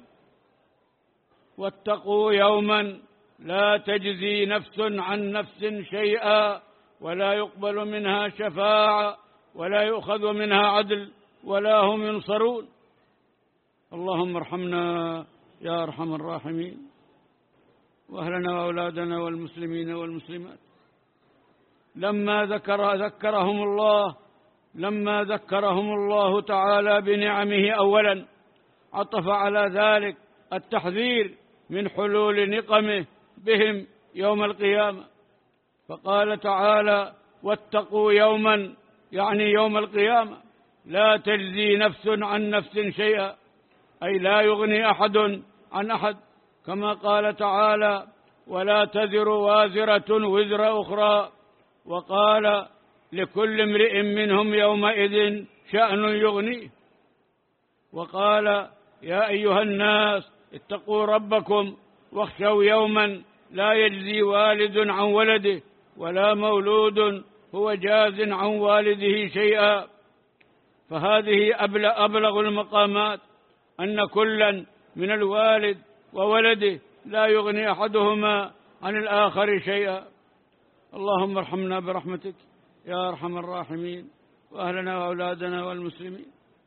واتقوا يوما لا تجزي نفس عن نفس شيئا ولا يقبل منها شفاعة ولا يؤخذ منها عدل ولا هم ينصرون. اللهم ارحمنا يا أرحم الراحمين، وأهلنا وأولادنا والمسلمين والمسلمات. لما ذكر ذكرهم الله لما ذكرهم الله تعالى بنعمه أولا، عطف على ذلك التحذير من حلول نقمه بهم يوم القيامة، فقال تعالى واتقوا يوما، يعني يوم القيامة، لا تجزي نفس عن نفس شيئا، أي لا يغني أحد عن أحد، كما قال تعالى: ولا تزر وازرة وزر أخرى، وقال: لكل امرئ منهم يومئذ شأن يغنيه، وقال: يا أيها الناس اتقوا ربكم واخشوا يوما لا يجزي والد عن ولده ولا مولود هو جاز عن والده شيئا. فهذه أبلغ المقامات، أن كلا من الوالد وولده لا يغني أحدهما عن الآخر شيئا. اللهم ارحمنا برحمتك يا أرحم الراحمين، وأهلنا وأولادنا والمسلمين.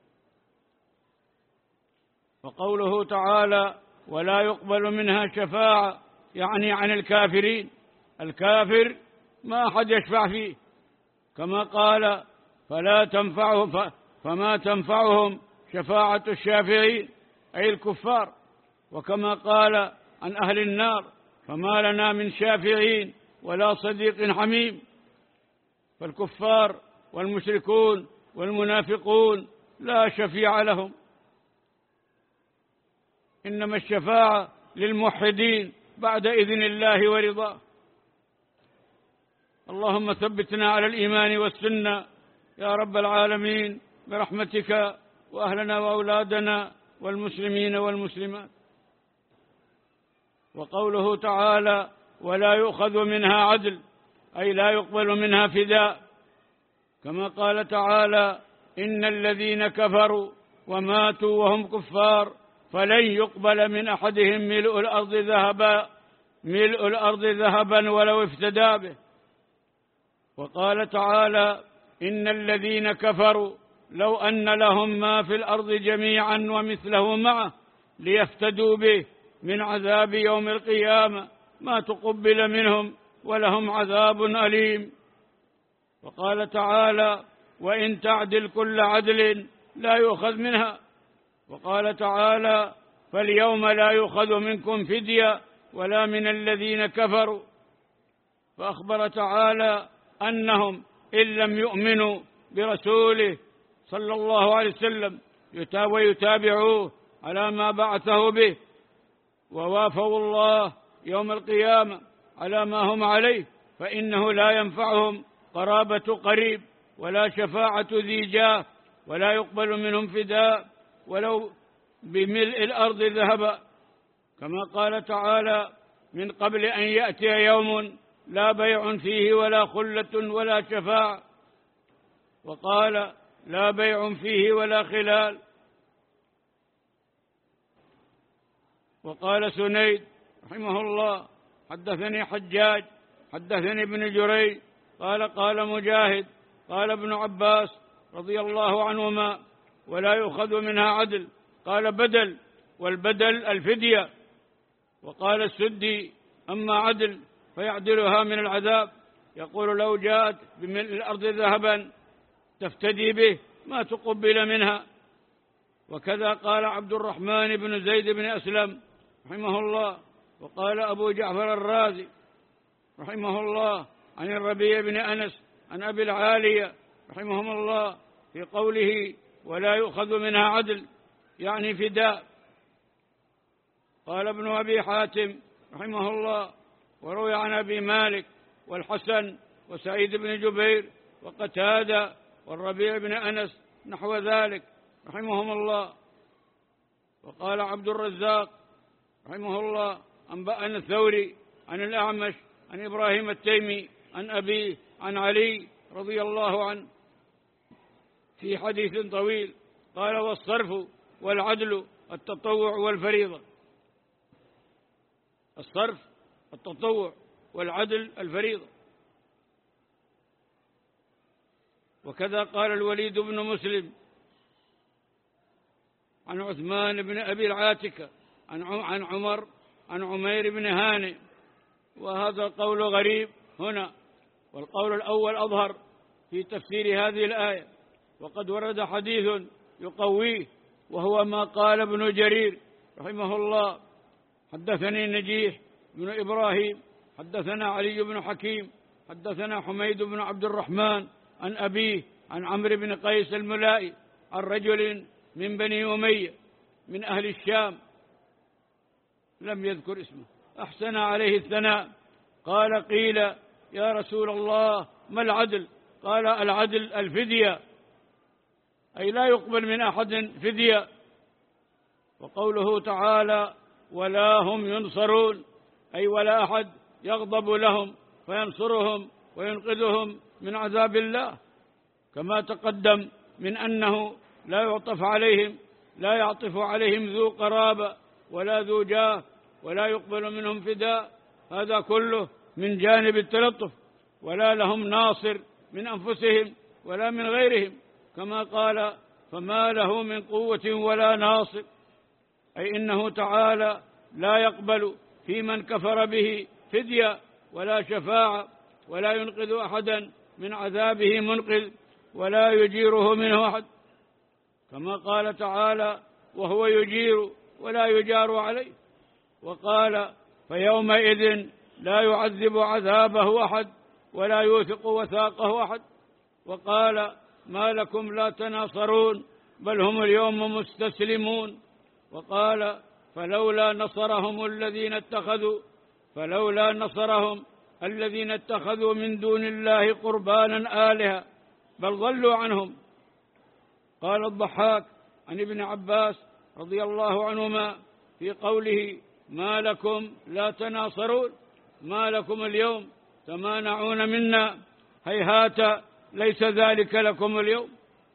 وقوله تعالى: ولا يقبل منها شفاعة، يعني عن الكافرين. الكافر ما أحد يشفع فيه، كما قال: فلا تنفعه فما تنفعهم شفاعة الشافعين، أي الكفار. وكما قال عن أهل النار: فما لنا من شافعين ولا صديق حميم. فالكفار والمشركون والمنافقون لا شفيع لهم، إنما الشفاعة للموحدين بعد إذن الله ورضاه. اللهم ثبتنا على الإيمان والسنة يا رب العالمين برحمتك، وأهلنا وأولادنا والمسلمين والمسلمات. وقوله تعالى: ولا يؤخذ منها عدل، أي لا يقبل منها فداء، كما قال تعالى: إن الذين كفروا وماتوا وهم كفار فلن يقبل من أحدهم ملء الأرض ذهبا ملء الأرض ذهبا ولو افتدى به. وقال تعالى: إن الذين كفروا لو أن لهم ما في الأرض جميعا ومثله معه ليفتدوا به من عذاب يوم القيامة ما تقبل منهم ولهم عذاب أليم. وقال تعالى: وإن تعدل كل عدل لا يؤخذ منها. وقال تعالى: فاليوم لا يؤخذ منكم فدية ولا من الذين كفروا. فأخبر تعالى أنهم إن لم يؤمنوا برسوله صلى الله عليه وسلم ويتابعوه على ما بعثه به ووافوا الله يوم القيامة على ما هم عليه، فإنه لا ينفعهم قرابة قريب ولا شفاعة ذي جاه، ولا يقبل منهم فداء ولو بملء الأرض ذهبا، كما قال تعالى: من قبل أن يأتي يوم لا بيع فيه ولا خلة ولا شفاعة. وقال: لا بيع فيه ولا خلال. وقال سنيد رحمه الله: حدثني حجاج حدثني ابن جريج قال: قال مجاهد قال ابن عباس رضي الله عنهما: ولا يؤخذ منها عدل. قال: بدل، والبدل الفدية. وقال السدي: أما عدل فيعدلها من العذاب. يقول: لو جاءت بملء الأرض ذهبا تفتدي به ما تقبل منها. وكذا قال عبد الرحمن بن زيد بن أسلم رحمه الله. وقال أبو جعفر الرازي رحمه الله عن الربيع بن أنس عن أبي العالية رحمهم الله في قوله: ولا يؤخذ منها عدل، يعني فداء. قال ابن أبي حاتم رحمه الله: وروي عن أبي مالك والحسن وسعيد بن جبير وقتادة والربيع بن أنس نحو ذلك رحمهم الله. وقال عبد الرزاق رحمه الله: أنبأنا الثوري عن الأعمش عن إبراهيم التيمي عن أبيه عن علي رضي الله عنه في حديث طويل. قال: والصرف والعدل التطوع والفريضة. الصرف التطوع والعدل الفريضة. وكذا قال الوليد بن مسلم عن عثمان بن أبي العاتكة عن عمر عن عمير بن هانئ. وهذا القول غريب هنا، والقول الأول أظهر في تفسير هذه الآية. وقد ورد حديث يقويه، وهو ما قال ابن جرير رحمه الله: حدثني نجيح بن إبراهيم حدثنا علي بن حكيم حدثنا حميد بن عبد الرحمن عن أبيه عن عمرو بن قيس الملائي عن رجل من بني أمية من أهل الشام لم يذكر اسمه أحسن عليه الثناء، قال قيل يا رسول الله ما العدل؟ قال العدل الفدية، أي لا يقبل من أحد فدية. وقوله تعالى ولا هم ينصرون، أي ولا أحد يغضب لهم فينصرهم وينقذهم من عذاب الله، كما تقدم من أنه لا يعطف عليهم لا يعطف عليهم ذو قرابة ولا ذو جاه ولا يقبل منهم فداء، هذا كله من جانب التلطف، ولا لهم ناصر من أنفسهم ولا من غيرهم، كما قال فما له من قوة ولا ناصر، أي إنه تعالى لا يقبل في من كفر به فدية ولا شفاعة، ولا ينقذ أحدا من عذابه منقذ، ولا يجيره منه أحد، كما قال تعالى وهو يجير ولا يجار عليه. وقال فيومئذ لا يعذب عذابه أحد ولا يوثق وثاقه أحد. وقال ما لكم لا تناصرون بل هم اليوم مستسلمون. وقال فلولا نصرهم الذين اتخذوا فلولا نصرهم الذين اتخذوا من دون الله قربانا آلهة بل ضلوا عنهم. قال الضحاك عن ابن عباس رضي الله عنهما في قوله ما لكم لا تناصرون، ما لكم اليوم تمانعون منا، هيهات ليس ذلك لكم اليوم.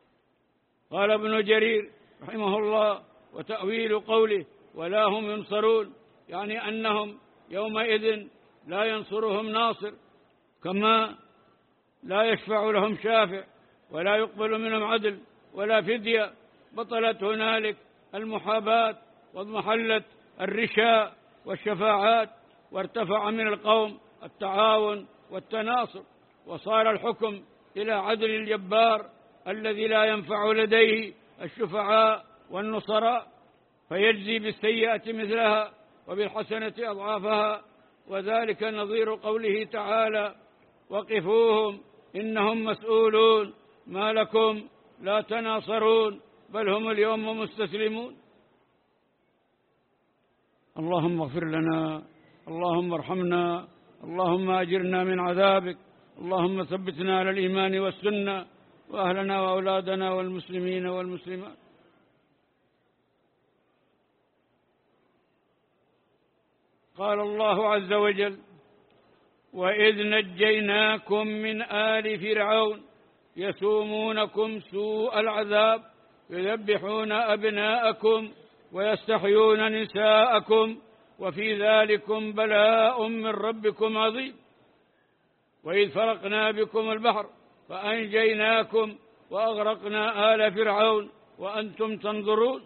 قال ابن جرير رحمه الله وتأويل قوله ولا هم ينصرون، يعني أنهم يومئذ لا ينصرهم ناصر، كما لا يشفع لهم شافع ولا يقبل منهم عدل ولا فدية، بطلت هنالك المحاباة واضمحلت الرشاء والشفاعات، وارتفع من القوم التعاون والتناصر، وصار الحكم إلى عدل الجبار الذي لا ينفع لديه الشفعاء والنصراء، فيجزي بالسيئة مثلها وبالحسنة أضعافها. وذلك نظير قوله تعالى وقفوهم إنهم مسؤولون ما لكم لا تناصرون بل هم اليوم مستسلمون. اللهم اغفر لنا، اللهم ارحمنا، اللهم أجرنا من عذابك، اللهم ثبتنا على الإيمان والسنة، وأهلنا وأولادنا والمسلمين والمسلمات. قال الله عز وجل وإذ نجيناكم من آل فرعون يسومونكم سوء العذاب يذبحون أبناءكم ويستحيون نساءكم وفي ذلكم بلاء من ربكم عظيم. وإذ فرقنا بكم البحر فأنجيناكم وأغرقنا آل فرعون وأنتم تنظرون.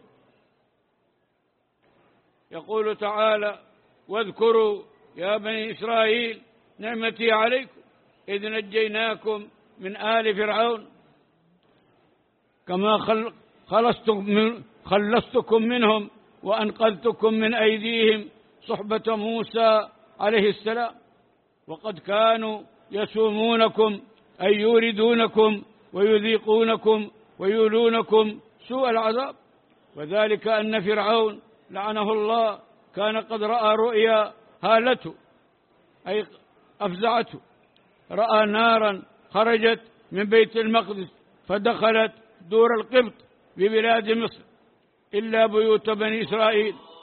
يقول تعالى واذكروا يا بني إسرائيل نعمتي عليكم إذ نجيناكم من آل فرعون، كما خلصتكم منهم وأنقذتكم من أيديهم صحبة موسى عليه السلام. وقد كانوا يسومونكم أي يوردونكم ويذيقونكم ويولونكم سوء العذاب، وذلك أن فرعون لعنه الله كان قد رأى رؤيا هالته أي أفزعته، رأى نارا خرجت من بيت المقدس فدخلت دور القبط ببلاد مصر إلا بيوت بني إسرائيل